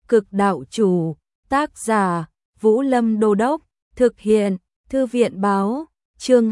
Cực đạo chủ, tác giả, Vũ Lâm Đô Đốc, thực hiện, Thư viện báo, chương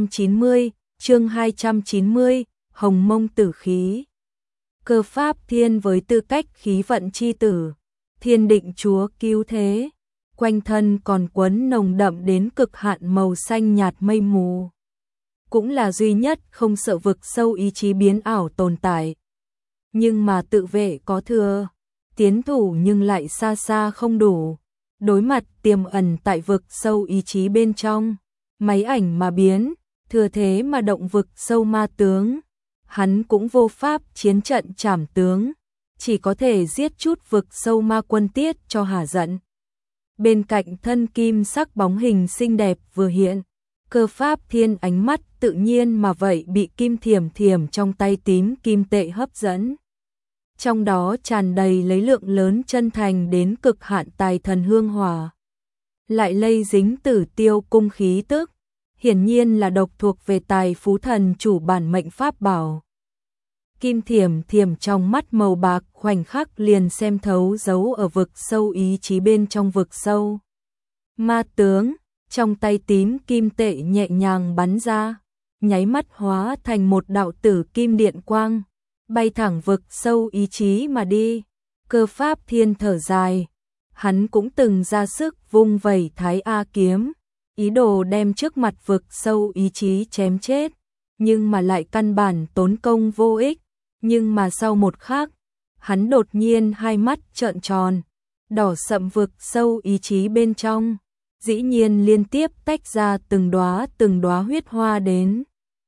290, Hồng Mông Tử Khí. Cơ pháp thiên với tư cách khí vận chi tử, thiên định chúa cứu thế, quanh thân còn quấn nồng đậm đến cực hạn màu xanh nhạt mây mù. Cũng là duy nhất không sợ vực sâu ý chí biến ảo tồn tại. Nhưng mà tự vệ có thừa, tiến thủ nhưng lại xa xa không đủ. Đối mặt tiềm ẩn tại vực sâu ý chí bên trong, máy ảnh mà biến, thừa thế mà động vực sâu ma tướng. Hắn cũng vô pháp chiến trận trảm tướng, chỉ có thể giết chút vực sâu ma quân tiết cho hả giận. Bên cạnh thân kim sắc bóng hình xinh đẹp vừa hiện, Cơ pháp thiên ánh mắt tự nhiên mà vậy bị kim thiểm thiểm trong tay tím kim tệ hấp dẫn. Trong đó tràn đầy lấy lượng lớn chân thành đến cực hạn tài thần hương hỏa. Lại lây dính tử tiêu cung khí tức, hiển nhiên là độc thuộc về tài phú thần chủ bản mệnh pháp bảo. Kim thiểm thiểm trong mắt màu bạc khoảnh khắc liền xem thấu dấu ở vực sâu ý chí bên trong vực sâu. Ma tướng, trong tay tím kim tệ nhẹ nhàng bắn ra, nháy mắt hóa thành một đạo tử kim điện quang, bay thẳng vực sâu ý chí mà đi. Cơ pháp thiên thở dài, hắn cũng từng ra sức vung vẩy Thái A kiếm, ý đồ đem trước mặt vực sâu ý chí chém chết, nhưng mà lại căn bản tốn công vô ích. Nhưng mà sau một khắc, hắn đột nhiên hai mắt trợn tròn, đỏ sậm vực sâu ý chí bên trong, dĩ nhiên liên tiếp tách ra từng đóa huyết hoa đến.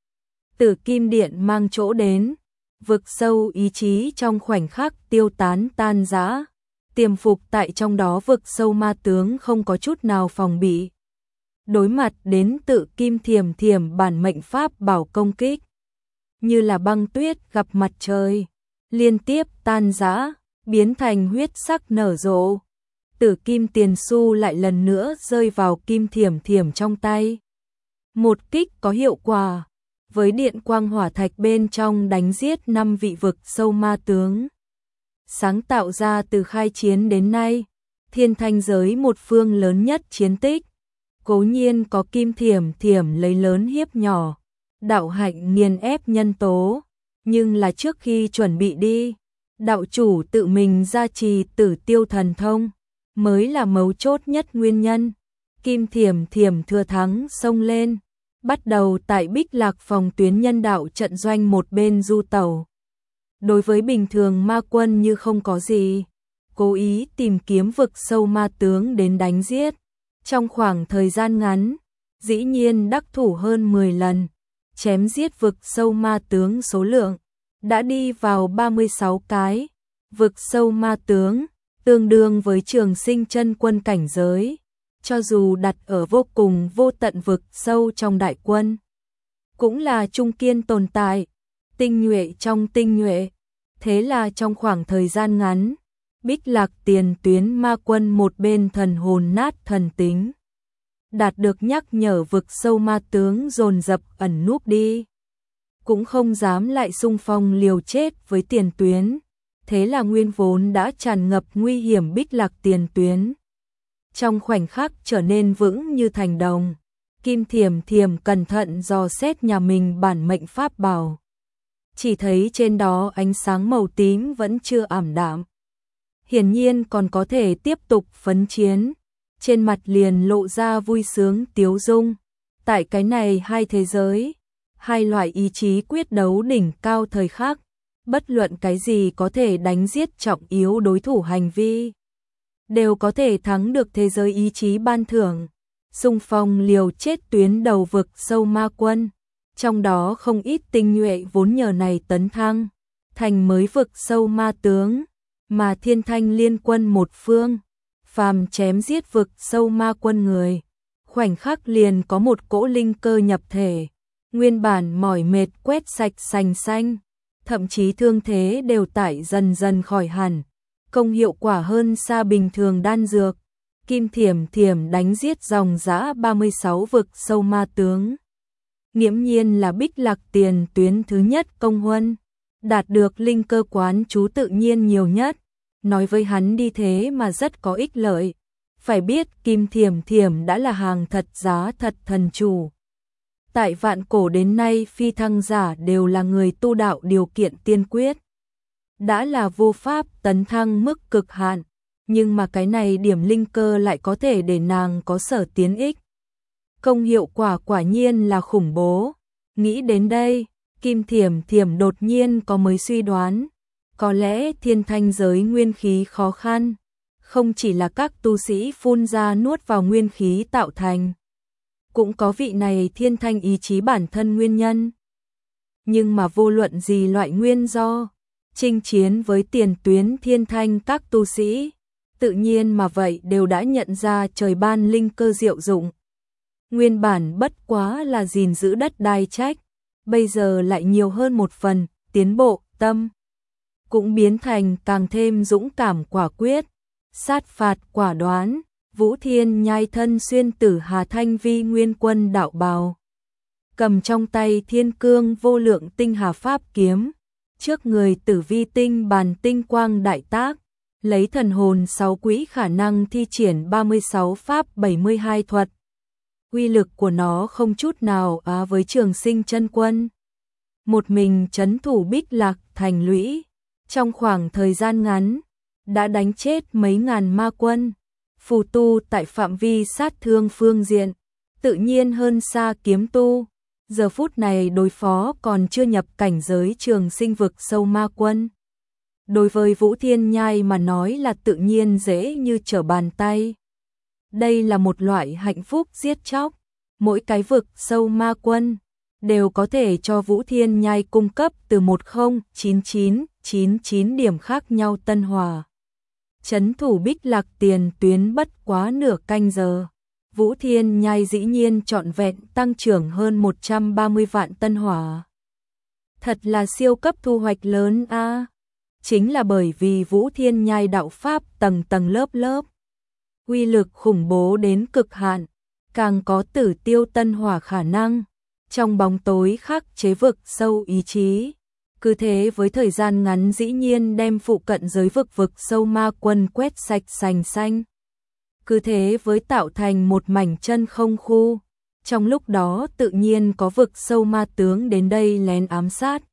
Tử kim điện mang chỗ đến, vực sâu ý chí trong khoảnh khắc tiêu tán tan rã, tiềm phục tại trong đó vực sâu ma tướng không có chút nào phòng bị. Đối mặt đến tự kim thiểm thiểm bản mệnh pháp bảo công kích, như là băng tuyết gặp mặt trời, liên tiếp tan rã, biến thành huyết sắc nở rộ. Tử kim tiền xu lại lần nữa rơi vào kim thiểm thiểm trong tay. Một kích có hiệu quả, với điện quang hỏa thạch bên trong đánh giết 5 vị vực sâu ma tướng. Sáng tạo ra từ khai chiến đến nay, thiên thanh giới một phương lớn nhất chiến tích. Cố nhiên có kim thiểm thiểm lấy lớn hiếp nhỏ, đạo hạnh nghiền ép nhân tố, nhưng là trước khi chuẩn bị đi, đạo chủ tự mình gia trì tử tiêu thần thông, mới là mấu chốt nhất nguyên nhân. Kim thiểm thiểm thừa thắng xông lên, bắt đầu tại Bích Lạc phòng tuyến nhân đạo trận doanh một bên du tẩu. Đối với bình thường ma quân như không có gì, cố ý tìm kiếm vực sâu ma tướng đến đánh giết. Trong khoảng thời gian ngắn, dĩ nhiên đắc thủ hơn 10 lần, chém giết vực sâu ma tướng số lượng đã đi vào 36 cái. Vực sâu ma tướng tương đương với Trường Sinh chân quân cảnh giới, cho dù đặt ở vô cùng vô tận vực sâu trong đại quân, cũng là trung kiên tồn tại, tinh nhuệ trong tinh nhuệ. Thế là trong khoảng thời gian ngắn, Bích Lạc tiền tuyến ma quân một bên thần hồn nát thần tính, đạt được nhắc nhở vực sâu ma tướng dồn dập ẩn núp đi, cũng không dám lại xung phong liều chết với tiền tuyến. Thế là nguyên vốn đã tràn ngập nguy hiểm Bích Lạc tiền tuyến, trong khoảnh khắc trở nên vững như thành đồng. Kim thiểm thiểm cẩn thận dò xét nhà mình bản mệnh pháp bảo, chỉ thấy trên đó ánh sáng màu tím vẫn chưa ảm đạm, hiển nhiên còn có thể tiếp tục phấn chiến. Trên mặt liền lộ ra vui sướng tiếu dung. Tại cái này hai thế giới, hai loại ý chí quyết đấu đỉnh cao thời khắc, bất luận cái gì có thể đánh giết trọng yếu đối thủ hành vi, đều có thể thắng được thế giới ý chí ban thưởng. Xung phong liều chết tuyến đầu vực sâu ma quân, trong đó không ít tinh nhuệ vốn nhờ này tấn thăng thành mới vực sâu ma tướng, mà thiên thanh liên quân một phương, phàm chém giết vực sâu ma quân người, khoảnh khắc liền có một cỗ linh cơ nhập thể, nguyên bản mỏi mệt quét sạch sành xanh, thậm chí thương thế đều tại dần dần khỏi hẳn, công hiệu quả hơn xa bình thường đan dược. Kim thiểm thiểm đánh giết dòng dã 36 vực sâu ma tướng, nghiễm nhiên là Bích Lạc tiền tuyến thứ nhất công huân, đạt được linh cơ quán chú tự nhiên nhiều nhất. nói với hắn đi thế mà rất có ích lợi. Phải biết Kim Thiểm Thiểm đã là hàng thật giá thật thần chủ. Tại vạn cổ đến nay phi thăng giả đều là người tu đạo điều kiện tiên quyết. Đã là vô pháp tấn thăng mức cực hạn, nhưng mà cái này điểm linh cơ lại có thể để nàng có sở tiến ích. Công hiệu quả quả nhiên là khủng bố. Nghĩ đến đây, Kim Thiểm Thiểm đột nhiên có mới suy đoán. Có lẽ thiên thanh giới nguyên khí khó khăn, không chỉ là các tu sĩ phun ra nuốt vào nguyên khí tạo thành. Cũng có vị này thiên thanh ý chí bản thân nguyên nhân. Nhưng mà vô luận gì loại nguyên do, chinh chiến với tiền tuyến thiên thanh các tu sĩ, tự nhiên mà vậy đều đã nhận ra trời ban linh cơ diệu dụng. Nguyên bản bất quá là gìn giữ đất đai trách, bây giờ lại nhiều hơn một phần, tiến bộ, tâm. Cũng biến thành càng thêm dũng cảm quả quyết, sát phạt quả đoán. Vũ Thiên Nhai thân xuyên Tử Hà Thanh Vi nguyên quân đạo bào, cầm trong tay thiên cương vô lượng tinh hà pháp kiếm, trước người Tử Vi tinh bàn tinh quang đại tác, lấy thần hồn 6 quỹ khả năng thi triển 36 pháp 72 thuật. Uy lực của nó không chút nào với Trường Sinh chân quân. Một mình trấn thủ Bích Lạc thành lũy, trong khoảng thời gian ngắn đã đánh chết mấy ngàn ma quân. Phù tu tại phạm vi sát thương phương diện, tự nhiên hơn xa kiếm tu. Giờ phút này đối phó còn chưa nhập cảnh giới Trường Sinh vực sâu ma quân. Đối với Vũ Thiên Nhai mà nói là tự nhiên dễ như trở bàn tay. Đây là một loại hạnh phúc giết chóc. Mỗi cái vực sâu ma quân đều có thể cho Vũ Thiên Nhai cung cấp từ 109999 điểm khác nhau tân hòa. Trấn thủ Bích Lạc tiền tuyến bất quá nửa canh giờ. Vũ Thiên Nhai dĩ nhiên trọn vẹn tăng trưởng hơn 130 vạn tân hỏa. Thật là siêu cấp thu hoạch lớn a. Chính là bởi vì Vũ Thiên Nhai đạo pháp tầng tầng lớp lớp, uy lực khủng bố đến cực hạn, càng có tử tiêu tân hỏa khả năng, trong bóng tối khắc chế vực sâu ý chí. Cứ thế với thời gian ngắn dĩ nhiên đem phụ cận giới vực sâu ma quân quét sạch sành xanh. Cứ thế với tạo thành một mảnh chân không khu. Trong lúc đó tự nhiên có vực sâu ma tướng đến đây lén ám sát.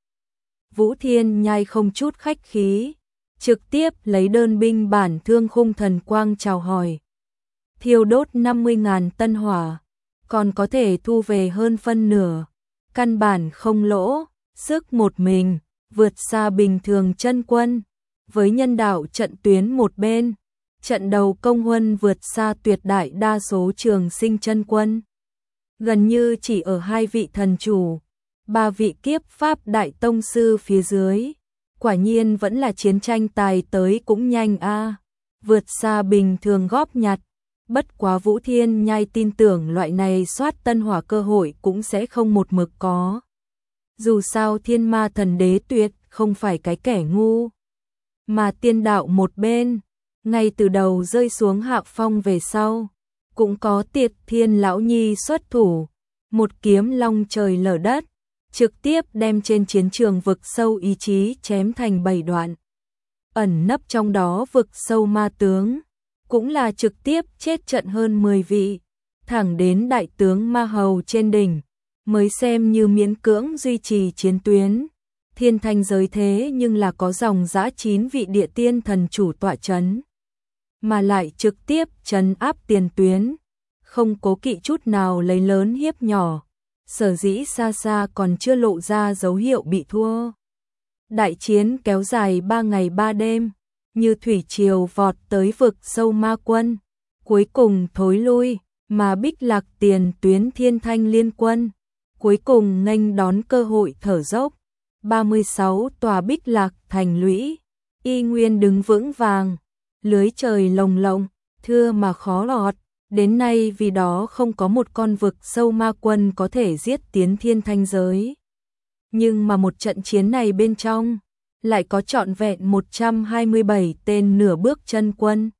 Vũ Thiên Nhai không chút khách khí, trực tiếp lấy đơn binh bản thương khung thần quang chào hỏi. Thiêu đốt 50.000 tân hỏa, còn có thể thu về hơn phân nửa. Căn bản không lỗ, sức một mình, vượt xa bình thường chân quân. Với nhân đạo trận tuyến một bên, trận đầu công huân vượt xa tuyệt đại đa số Trường Sinh chân quân. Gần như chỉ ở 2 vị thần chủ, 3 vị kiếp pháp đại tông sư phía dưới. Quả nhiên vẫn là chiến tranh tài tới cũng nhanh a, vượt xa bình thường góp nhặt. Bất quá Vũ Thiên Nhai tin tưởng loại này soát tân hỏa cơ hội cũng sẽ không một mực có. Dù sao Thiên Ma Thần Đế tuyệt không phải cái kẻ ngu. Mà tiên đạo một bên, ngay từ đầu rơi xuống hạ phong về sau, cũng có Tiệt Thiên Lão Nhi xuất thủ, một kiếm long trời lở đất, trực tiếp đem trên chiến trường vực sâu ý chí chém thành 7 đoạn. Ẩn nấp trong đó vực sâu ma tướng, cũng là trực tiếp chết trận hơn 10 vị, thẳng đến đại tướng ma hầu trên đỉnh, mới xem như miễn cưỡng duy trì chiến tuyến. Thiên thanh giới thế nhưng là có dòng dã 9 vị địa tiên thần chủ tọa chấn, mà lại trực tiếp trấn áp tiền tuyến, không cố kỵ chút nào lấy lớn hiếp nhỏ, sở dĩ xa xa còn chưa lộ ra dấu hiệu bị thua. Đại chiến kéo dài 3 ngày 3 đêm, như thủy triều vọt tới vực sâu ma quân, cuối cùng thối lui, mà Bích Lạc tiền tuyến thiên thanh liên quân, cuối cùng nghênh đón cơ hội thở dốc. 36 tòa Bích Lạc thành lũy, y nguyên đứng vững vàng, lưới trời lồng lộng, thưa mà khó lọt. Đến nay vì đó không có một con vực sâu ma quân có thể giết tiến thiên thanh giới. Nhưng mà một trận chiến này bên trong, lại có trọn vẹn 127 tên nửa bước chân quân,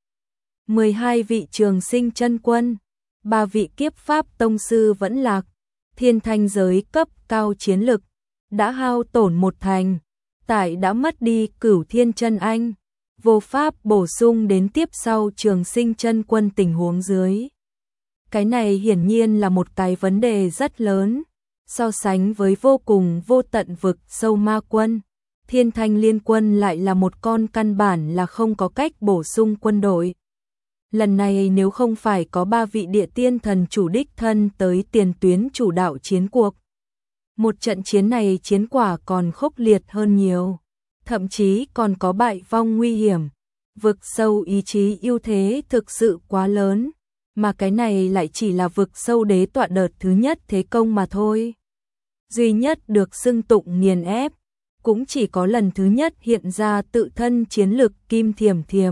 12 vị Trường Sinh chân quân, 3 vị kiếp pháp tông sư vẫn lạc, thiên thanh giới cấp cao chiến lực, đã hao tổn 1 thành, tại đã mất đi Cửu Thiên chân anh, vô pháp bổ sung đến tiếp sau Trường Sinh chân quân tình huống dưới. Cái này hiển nhiên là một cái vấn đề rất lớn, so sánh với vô cùng vô tận vực sâu ma quân, Thiên Thanh Liên Quân lại là một con căn bản là không có cách bổ sung quân đội. Lần này nếu không phải có 3 vị địa tiên thần chủ đích thân tới tiền tuyến chủ đạo chiến cuộc, một trận chiến này chiến quả còn khốc liệt hơn nhiều, thậm chí còn có bại vong nguy hiểm. Vực sâu ý chí ưu thế thực sự quá lớn, mà cái này lại chỉ là vực sâu đế tọa đợt thứ nhất thế công mà thôi. Duy nhất được xưng tụng nghiền ép, cũng chỉ có lần thứ nhất hiện ra tự thân chiến lực kim thiềm thiềm.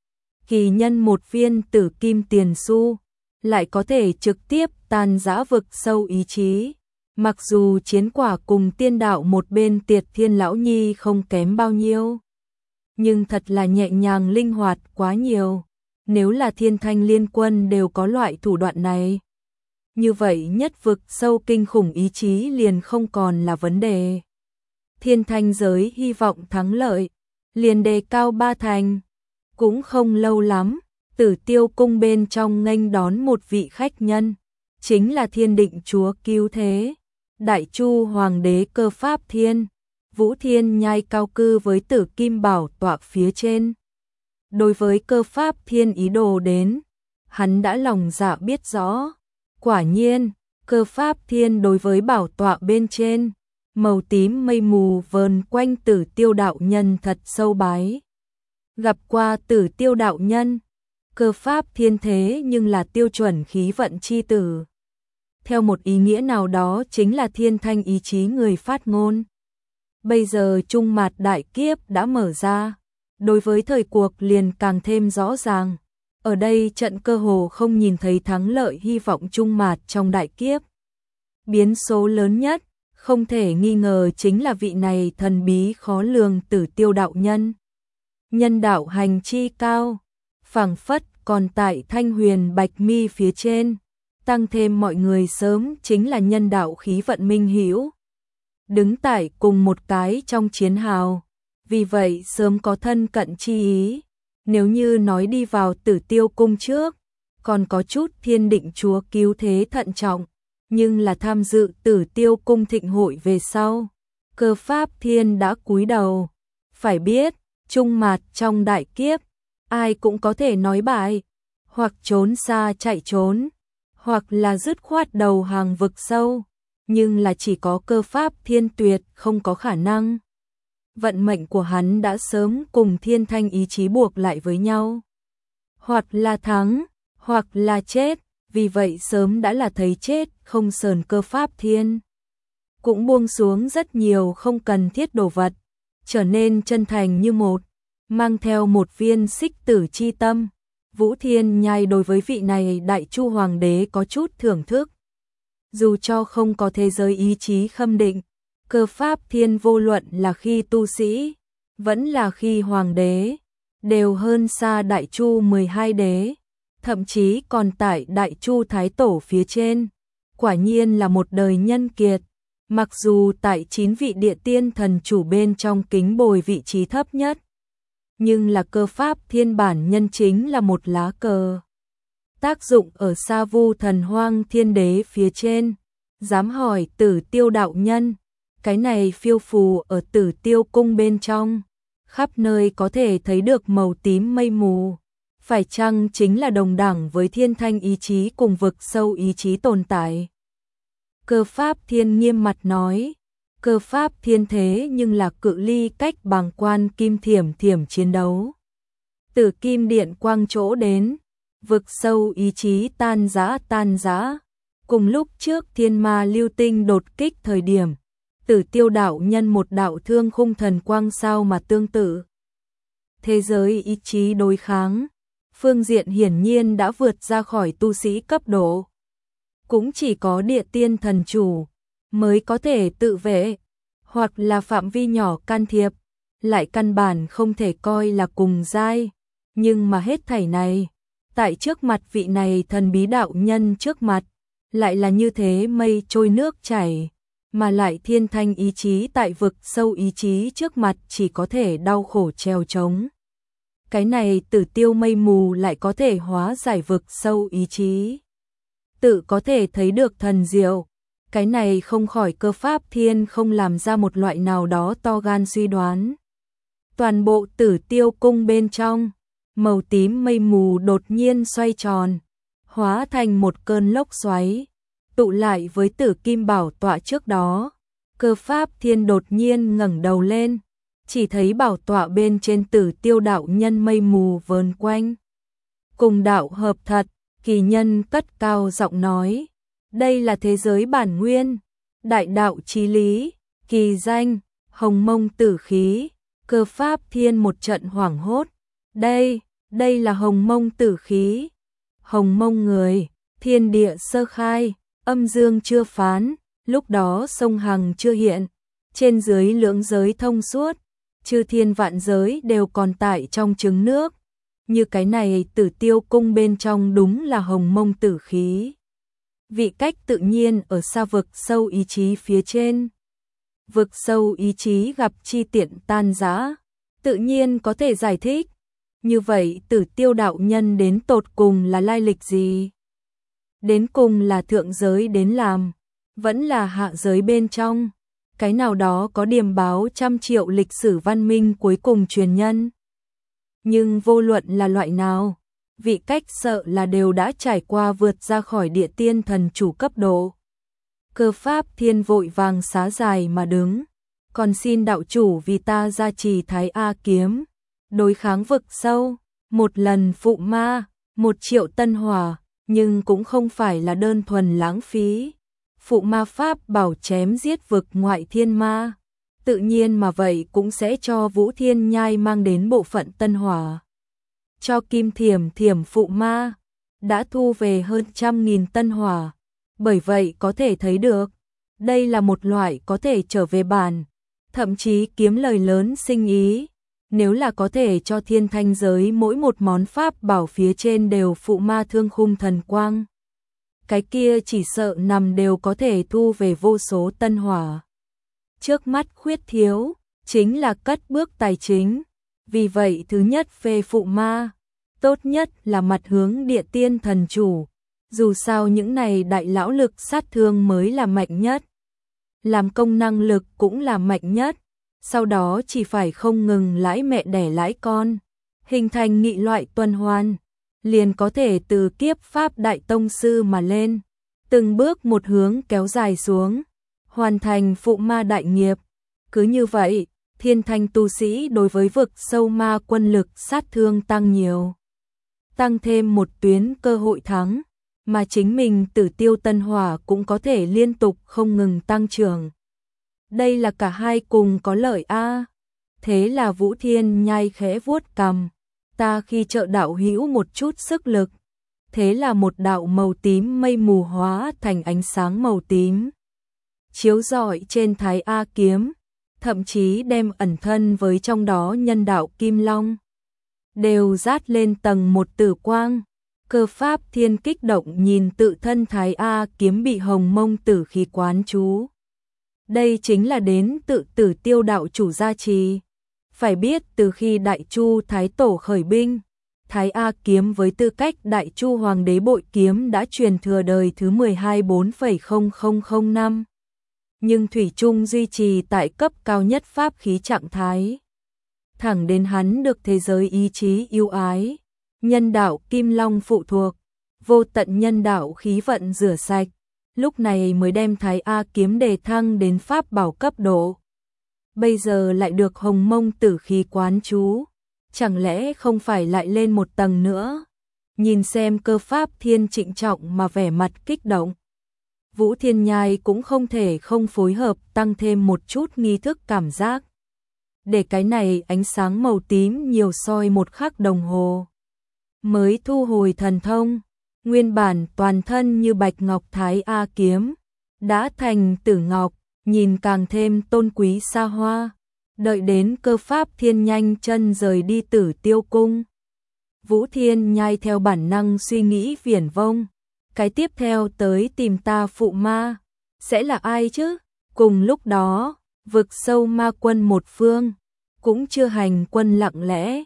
Kỳ nhân một viên tử kim tiền xu, lại có thể trực tiếp tan rã vực sâu ý chí. Mặc dù chiến quả cùng tiên đạo một bên Tiệt Thiên Lão Nhi không kém bao nhiêu, nhưng thật là nhẹ nhàng linh hoạt quá nhiều. Nếu là Thiên Thanh Liên Quân đều có loại thủ đoạn này, như vậy nhất vực sâu kinh khủng ý chí liền không còn là vấn đề. Thiên Thanh giới hy vọng thắng lợi, liền đề cao 3 thành. Cũng không lâu lắm, Tử Tiêu cung bên trong nghênh đón một vị khách nhân, chính là Thiên Định Chúa cứu thế, Đại Chu Hoàng đế Cơ Pháp Thiên. Vũ Thiên Nhai cao cư với Tử Kim Bảo tọa phía trên. Đối với Cơ Pháp Thiên ý đồ đến, hắn đã lòng dạ biết rõ. Quả nhiên, Cơ Pháp Thiên đối với bảo tọa bên trên, màu tím mây mù vờn quanh Tử Tiêu đạo nhân thật sâu bái. Gặp qua Tử Tiêu đạo nhân, Cơ Pháp Thiên thế nhưng là tiêu chuẩn khí vận chi tử. Theo một ý nghĩa nào đó chính là thiên thanh ý chí người phát ngôn. Bây giờ trung mạt đại kiếp đã mở ra, đối với thời cuộc liền càng thêm rõ ràng. Ở đây trận cơ hồ không nhìn thấy thắng lợi hy vọng trung mạt trong đại kiếp. Biến số lớn nhất, không thể nghi ngờ chính là vị này thần bí khó lường Tử Tiêu đạo nhân. Nhân đạo hành chi cao, phảng phất còn tại thanh huyền bạch mi phía trên, tăng thêm mọi người sớm chính là nhân đạo khí vận minh hữu. Đứng tại cùng một cái trong chiến hào, vì vậy sớm có thân cận chi ý. Nếu như nói đi vào Tử Tiêu cung trước, còn có chút Thiên Định Chúa cứu thế thận trọng, nhưng là tham dự Tử Tiêu cung thịnh hội về sau, Cơ Pháp Thiên đã cúi đầu. Phải biết, trung mạt trong đại kiếp, ai cũng có thể nói bại, hoặc trốn xa chạy trốn, hoặc là dứt khoát đầu hàng vực sâu, nhưng là chỉ có Cơ Pháp Thiên tuyệt không có khả năng. Vận mệnh của hắn đã sớm cùng thiên thanh ý chí buộc lại với nhau. Hoặc là thắng, hoặc là chết, vì vậy sớm đã là thấy chết không sờn Cơ Pháp Thiên. Cũng buông xuống rất nhiều không cần thiết đồ vật, trở nên chân thành như một, mang theo một viên xích tử chi tâm. Vũ Thiên Nhai đối với vị này Đại Chu Hoàng đế có chút thưởng thức. Dù cho không có thế giới ý chí khâm định, Cơ Pháp Thiên vô luận là khi tu sĩ, vẫn là khi hoàng đế, đều hơn xa Đại Chu 12 đế, thậm chí còn tại Đại Chu Thái Tổ phía trên. Quả nhiên là một đời nhân kiệt, mặc dù tại 9 vị địa tiên thần chủ bên trong kính bồi vị trí thấp nhất, nhưng là Cơ Pháp Thiên bản nhân chính là một lá cờ. Tác dụng ở Sa Vu Thần Hoang Thiên Đế phía trên, dám hỏi Tử Tiêu đạo nhân, cái này phiêu phù ở Tử Tiêu cung bên trong, khắp nơi có thể thấy được màu tím mây mù, phải chăng chính là đồng đẳng với thiên thanh ý chí cùng vực sâu ý chí tồn tại? Cơ Pháp Thiên nghiêm mặt nói, Cơ Pháp Thiên thế nhưng là cự ly cách bàng quan kim thiểm thiểm chiến đấu. Tử Kim Điện quang chỗ đến, vực sâu ý chí tan rã. Cùng lúc trước Thiên Ma Lưu Tinh đột kích thời điểm, Tử Tiêu đạo nhân một đạo thương khung thần quang sao mà tương tự. Thế giới ý chí đối kháng, phương diện hiển nhiên đã vượt ra khỏi tu sĩ cấp độ. Cũng chỉ có địa tiên thần chủ mới có thể tự vệ, hoặc là phạm vi nhỏ can thiệp, lại căn bản không thể coi là cùng giai. Nhưng mà hết thảy này, tại trước mặt vị này thần bí đạo nhân trước mặt, lại là như thế mây trôi nước chảy, mà lại thiên thanh ý chí tại vực sâu ý chí trước mặt chỉ có thể đau khổ trèo trống. cái này Tử Tiêu mây mù lại có thể hóa giải vực sâu ý chí. Tự có thể thấy được thần diệu, cái này không khỏi Cơ Pháp Thiên không làm ra một loại nào đó to gan suy đoán. Toàn bộ Tử Tiêu cung bên trong, màu tím mây mù đột nhiên xoay tròn, hóa thành một cơn lốc xoáy, tụ lại với Tử Kim bảo tọa trước đó. Cơ Pháp Thiên đột nhiên ngẩng đầu lên, chỉ thấy bảo tọa bên trên Tử Tiêu đạo nhân mây mù vờn quanh. Cùng đạo hợp thật, kỳ nhân cất cao giọng nói, đây là thế giới bản nguyên, đại đạo chí lý, kỳ danh, hồng mông tử khí. Cơ Pháp Thiên một trận hoảng hốt, đây là hồng mông tử khí. Hồng mông người, thiên địa sơ khai, âm dương chưa phán, lúc đó sông Hằng chưa hiện, trên dưới lưỡng giới thông suốt, chư thiên vạn giới đều còn tại trong trứng nước. Như cái này Tử Tiêu cung bên trong đúng là hồng mông tử khí. Vị cách tự nhiên ở xa vực sâu ý chí phía trên. Vực sâu ý chí gặp chi tiện tan rã, tự nhiên có thể giải thích. Như vậy Tử Tiêu đạo nhân đến tột cùng là lai lịch gì? Đến cùng là thượng giới đến làm, vẫn là hạ giới bên trong, cái nào đó có điềm báo trăm triệu lịch sử văn minh cuối cùng truyền nhân. Nhưng vô luận là loại nào, vị cách sợ là đều đã trải qua vượt ra khỏi địa tiên thần chủ cấp độ. Cơ Pháp Thiên vội vàng xá dài mà đứng, còn xin đạo chủ vì ta gia trì Thái A kiếm, đối kháng vực sâu, một lần phụ ma, 1 triệu tân hỏa, nhưng cũng không phải là đơn thuần lãng phí. Phụ ma pháp bảo chém giết vực ngoại thiên ma, tự nhiên mà vậy cũng sẽ cho Vũ Thiên Nhai mang đến bộ phận tân hỏa. Cho Kim Thiểm Thiểm phụ ma, đã thu về hơn 100.000 tân hỏa, bởi vậy có thể thấy được, đây là một loại có thể trở về bản, thậm chí kiếm lời lớn sinh ý. Nếu là có thể cho thiên thanh giới mỗi một món pháp bảo phía trên đều phụ ma thương khung thần quang, cái kia chỉ sợ nằm đều có thể thu về vô số tân hỏa. Trước mắt khuyết thiếu, chính là cất bước tài chính. Vì vậy thứ nhất phê phụ ma, tốt nhất là mặt hướng địa tiên thần chủ. Dù sao những này đại lão lực sát thương mới là mạnh nhất. Làm công năng lực cũng là mạnh nhất. Sau đó chỉ phải không ngừng lãi mẹ đẻ lãi con, hình thành nghị loại tuần hoàn, liền có thể từ kiếp pháp đại tông sư mà lên, từng bước một hướng kéo dài xuống, hoàn thành phụ ma đại nghiệp. Cứ như vậy, thiên thanh tu sĩ đối với vực sâu ma quân lực sát thương tăng nhiều, tăng thêm một tuyến cơ hội thắng, mà chính mình Tử Tiêu tân hỏa cũng có thể liên tục không ngừng tăng trưởng. Đây là cả hai cùng có lợi a. Thế là Vũ Thiên Nhai khẽ vuốt cằm, ta khi trợ đạo hữu một chút sức lực. Thế là một đạo màu tím mây mù hóa thành ánh sáng màu tím, chiếu rọi trên Thái A kiếm, thậm chí đem ẩn thân với trong đó nhân đạo Kim Long đều dát lên tầng một tử quang. Cơ Pháp Thiên kích động nhìn tự thân Thái A kiếm bị hồng mông tử khí quán chú. Đây chính là đến tự Tử Tiêu đạo chủ gia trì. Phải biết từ khi Đại Chu Thái Tổ khởi binh, Thái A kiếm với tư cách Đại Chu Hoàng đế bội kiếm đã truyền thừa đời thứ 12 4,0005 năm. Nhưng thủy chung duy trì tại cấp cao nhất pháp khí trạng thái. Thẳng đến hắn được thế giới ý chí yêu ái, nhân đạo Kim Long phụ thuộc, vô tận nhân đạo khí vận rửa sạch, lúc này mới đem Thái A kiếm đề thăng đến pháp bảo cấp độ. Bây giờ lại được hồng mông tử khí quán chú, chẳng lẽ không phải lại lên một tầng nữa? Nhìn xem Cơ Pháp Thiên trịnh trọng mà vẻ mặt kích động, Vũ Thiên Nhai cũng không thể không phối hợp tăng thêm một chút nghi thức cảm giác. Để cái này ánh sáng màu tím nhiều soi một khắc đồng hồ, mới thu hồi thần thông. Nguyên bản toàn thân như bạch ngọc Thái A kiếm, đã thành tử ngọc, nhìn càng thêm tôn quý xa hoa. Đợi đến Cơ Pháp Thiên nhanh chân rời đi Tử Tiêu cung, Vũ Thiên Nhai theo bản năng suy nghĩ viển vông, cái tiếp theo tới tìm ta phụ ma, sẽ là ai chứ? Cùng lúc đó, vực sâu ma quân một phương, cũng chưa hành quân lặng lẽ,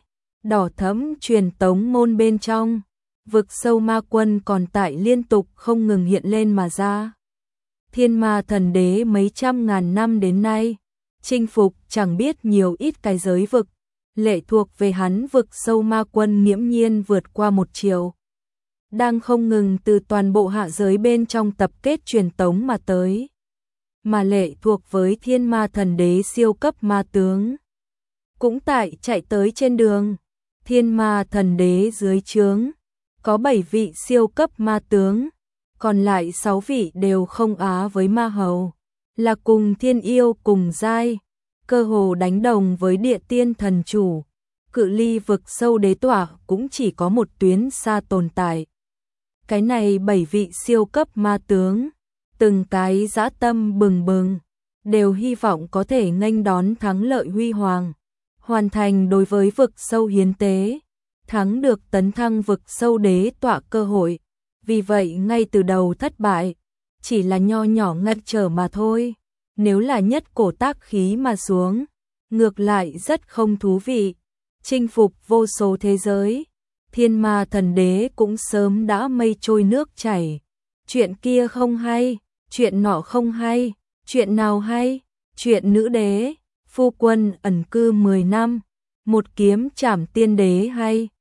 đỏ thẫm truyền tống môn bên trong, vực sâu ma quân còn tại liên tục không ngừng hiện lên mà ra. Thiên Ma Thần Đế mấy trăm ngàn năm đến nay, chinh phục chẳng biết nhiều ít cái giới vực, lệ thuộc về hắn vực sâu ma quân nghiễm nhiên vượt qua 1 triệu. Đang không ngừng từ toàn bộ hạ giới bên trong tập kết truyền tống mà tới. Mà lệ thuộc với Thiên Ma Thần Đế siêu cấp ma tướng. Cũng tại chạy tới trên đường, Thiên Ma Thần Đế dưới trướng, có 7 vị siêu cấp ma tướng, còn lại 6 vị đều không á với ma hầu, là cùng thiên yêu cùng giai, cơ hồ đánh đồng với địa tiên thần chủ, cự ly vực sâu đế tỏa cũng chỉ có một tuyến xa tồn tại. Cái này 7 vị siêu cấp ma tướng, từng cái dã tâm bừng bừng, đều hy vọng có thể nghênh đón thắng lợi huy hoàng, hoàn thành đối với vực sâu hiến tế, thắng được tấn thăng vực sâu đế tọa cơ hội. Vì vậy ngay từ đầu thất bại, chỉ là nho nhỏ ngăn trở mà thôi. Nếu là nhất cổ tác khí mà xuống, ngược lại rất không thú vị, chinh phục vô số thế giới. Thiên Ma Thần Đế cũng sớm đã mây trôi nước chảy. Chuyện kia không hay, chuyện nọ không hay, chuyện nào hay, chuyện nữ đế, phu quân ẩn cư 10 năm, một kiếm trảm tiên đế hay,